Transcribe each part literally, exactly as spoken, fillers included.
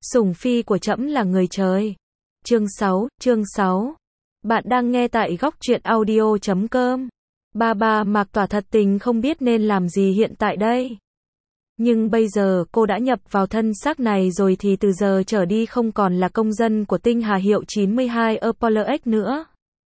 Sủng phi của trẫm là người trời. Chương sáu, chương sáu. Bạn đang nghe tại góc truyện audio chấm com. Ba ba Mạc Tỏa thật tình không biết nên làm gì hiện tại đây. Nhưng bây giờ cô đã nhập vào thân xác này rồi thì từ giờ trở đi không còn là công dân của tinh hà hiệu chín mươi hai Apollo X nữa.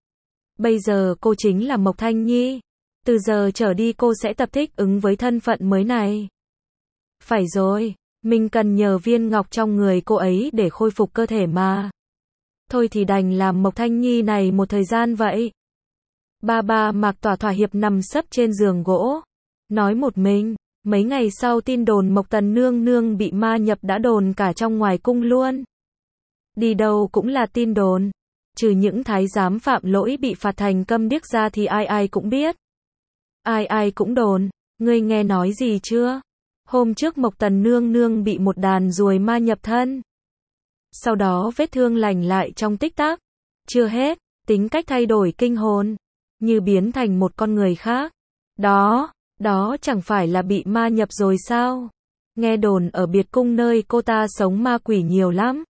Bây giờ cô chính là Mộc Thanh Nhi. Từ giờ trở đi cô sẽ tập thích ứng với thân phận mới này. Phải rồi, mình cần nhờ viên ngọc trong người cô ấy để khôi phục cơ thể mà. Thôi thì đành làm Mộc Thanh Nhi này một thời gian vậy. Ba ba Mạc Tỏa thỏa hiệp nằm sấp trên giường gỗ. Nói một mình, mấy ngày sau tin đồn Mộc Tần Nương Nương bị ma nhập đã đồn cả trong ngoài cung luôn. Đi đâu cũng là tin đồn. Trừ những thái giám phạm lỗi bị phạt thành câm điếc ra thì ai ai cũng biết. Ai ai cũng đồn. Ngươi nghe nói gì chưa? Hôm trước Mộc Tần Nương Nương bị một đàn ruồi ma nhập thân. Sau đó vết thương lành lại trong tích tắc. Chưa hết, tính cách thay đổi kinh hồn. Như biến thành một con người khác. Đó, đó chẳng phải là bị ma nhập rồi sao? Nghe đồn ở biệt cung nơi cô ta sống ma quỷ nhiều lắm.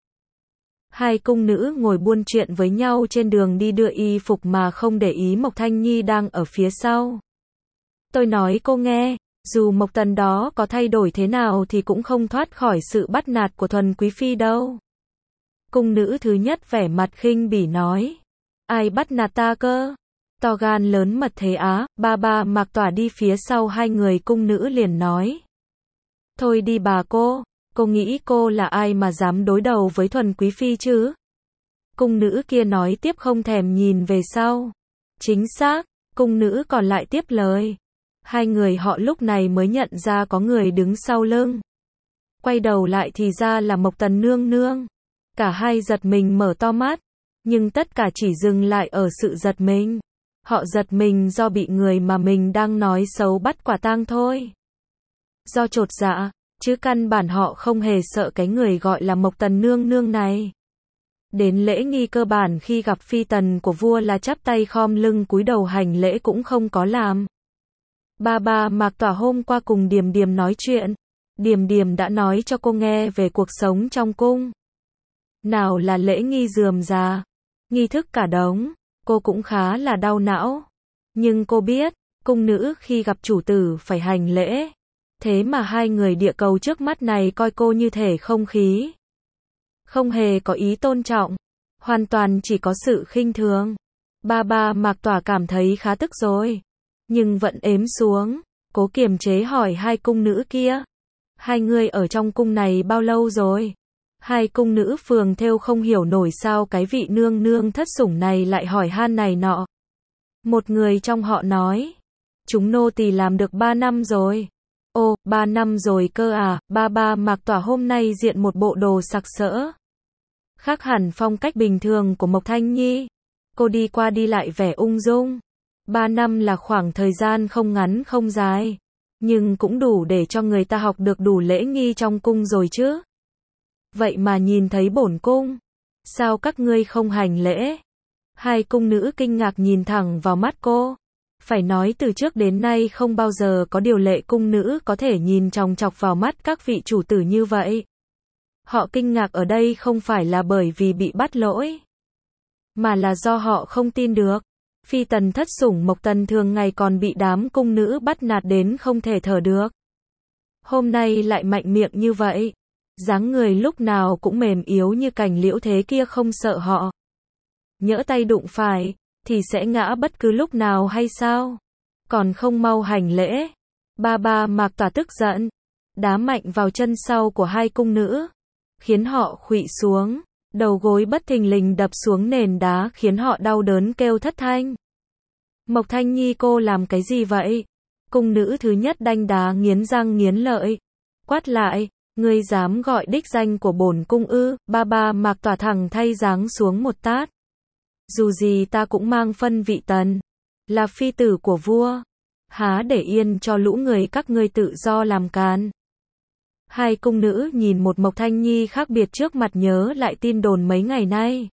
Hai cung nữ ngồi buôn chuyện với nhau trên đường đi đưa y phục mà không để ý Mộc Thanh Nhi đang ở phía sau. Tôi nói cô nghe, dù Mộc Tần đó có thay đổi thế nào thì cũng không thoát khỏi sự bắt nạt của Thuần Quý Phi đâu. Cung nữ thứ nhất vẻ mặt khinh bỉ nói. Ai bắt nạt ta cơ? To gan lớn mật thế á, ba ba Mạc Tỏa đi phía sau hai người cung nữ liền nói. Thôi đi bà cô, cô nghĩ cô là ai mà dám đối đầu với Thuần Quý Phi chứ? Cung nữ kia nói tiếp không thèm nhìn về sau. Chính xác, cung nữ còn lại tiếp lời. Hai người họ lúc này mới nhận ra có người đứng sau lưng. Quay đầu lại thì ra là Mộc Tần Nương Nương. Cả hai giật mình mở to mắt, nhưng tất cả chỉ dừng lại ở sự giật mình. Họ giật mình do bị người mà mình đang nói xấu bắt quả tang thôi. Do chột dạ, chứ căn bản họ không hề sợ cái người gọi là Mộc Tần Nương Nương này. Đến lễ nghi cơ bản khi gặp phi tần của vua là chắp tay khom lưng cúi đầu hành lễ cũng không có làm. Ba ba Mạc Tỏa hôm qua cùng Điềm Điềm nói chuyện. Điềm Điềm đã nói cho cô nghe về cuộc sống trong cung. Nào là lễ nghi rườm rà, nghi thức cả đống, cô cũng khá là đau não. Nhưng cô biết, cung nữ khi gặp chủ tử phải hành lễ. Thế mà hai người địa cầu trước mắt này coi cô như thể không khí. Không hề có ý tôn trọng, hoàn toàn chỉ có sự khinh thường. Ba ba Mạc Tỏa cảm thấy khá tức rồi. Nhưng vẫn ếm xuống, cố kiềm chế hỏi hai cung nữ kia. Hai người ở trong cung này bao lâu rồi? Hai cung nữ phường thêu không hiểu nổi sao cái vị nương nương thất sủng này lại hỏi han này nọ. Một người trong họ nói, chúng nô tỳ làm được ba năm rồi. Ô, ba năm rồi cơ à? Ba ba Mạc Tỏa hôm nay diện một bộ đồ sặc sỡ. Khác hẳn phong cách bình thường của Mộc Thanh Nhi. Cô đi qua đi lại vẻ ung dung. Ba năm là khoảng thời gian không ngắn không dài. Nhưng cũng đủ để cho người ta học được đủ lễ nghi trong cung rồi chứ. Vậy mà nhìn thấy bổn cung. Sao các ngươi không hành lễ? Hai cung nữ kinh ngạc nhìn thẳng vào mắt cô. Phải nói từ trước đến nay không bao giờ có điều lệ cung nữ có thể nhìn chòng chọc vào mắt các vị chủ tử như vậy. Họ kinh ngạc ở đây không phải là bởi vì bị bắt lỗi, mà là do họ không tin được. Phi tần thất sủng Mộc Tần thường ngày còn bị đám cung nữ bắt nạt đến không thể thở được. Hôm nay lại mạnh miệng như vậy. Dáng người lúc nào cũng mềm yếu như cành liễu thế kia không sợ họ. Nhỡ tay đụng phải, thì sẽ ngã bất cứ lúc nào hay sao? Còn không mau hành lễ. Ba ba Mạc Tỏa tức giận. Đá mạnh vào chân sau của hai cung nữ. Khiến họ khuỵu xuống. Đầu gối bất thình lình đập xuống nền đá khiến họ đau đớn kêu thất thanh. Mộc Thanh Nhi cô làm cái gì vậy? Cung nữ thứ nhất đanh đá nghiến răng nghiến lợi. Quát lại, ngươi dám gọi đích danh của bổn cung ư? Ba ba Mạc Tỏa thẳng thay giáng xuống một tát. Dù gì ta cũng mang phân vị tần. Là phi tử của vua. Há để yên cho lũ người các ngươi tự do làm càn. Hai cung nữ nhìn một Mộc Thanh Nhi khác biệt trước mặt nhớ lại tin đồn mấy ngày nay.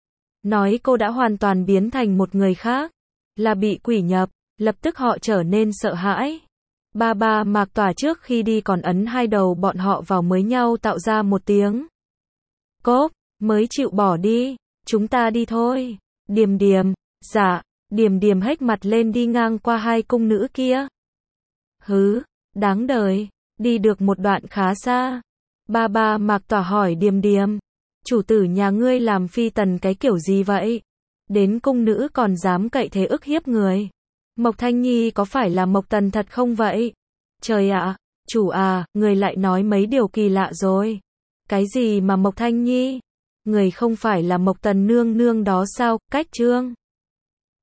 Nói cô đã hoàn toàn biến thành một người khác. Là bị quỷ nhập, lập tức họ trở nên sợ hãi. Ba ba Mạc Tỏa trước khi đi còn ấn hai đầu bọn họ vào mới nhau tạo ra một tiếng. Cốp, mới chịu bỏ đi. Chúng ta đi thôi. Điềm Điềm, dạ. Điềm Điềm hếch mặt lên đi ngang qua hai cung nữ kia. Hứ, đáng đời. Đi được một đoạn khá xa. Ba ba Mạc Tỏa hỏi Điềm Điềm, chủ tử nhà ngươi làm phi tần cái kiểu gì vậy? Đến cung nữ còn dám cậy thế ức hiếp người. Mộc Thanh Nhi có phải là Mộc Tần thật không vậy? Trời ạ, chủ à, người lại nói mấy điều kỳ lạ rồi. Cái gì mà Mộc Thanh Nhi? Người không phải là Mộc Tần nương nương đó sao? Cách Trương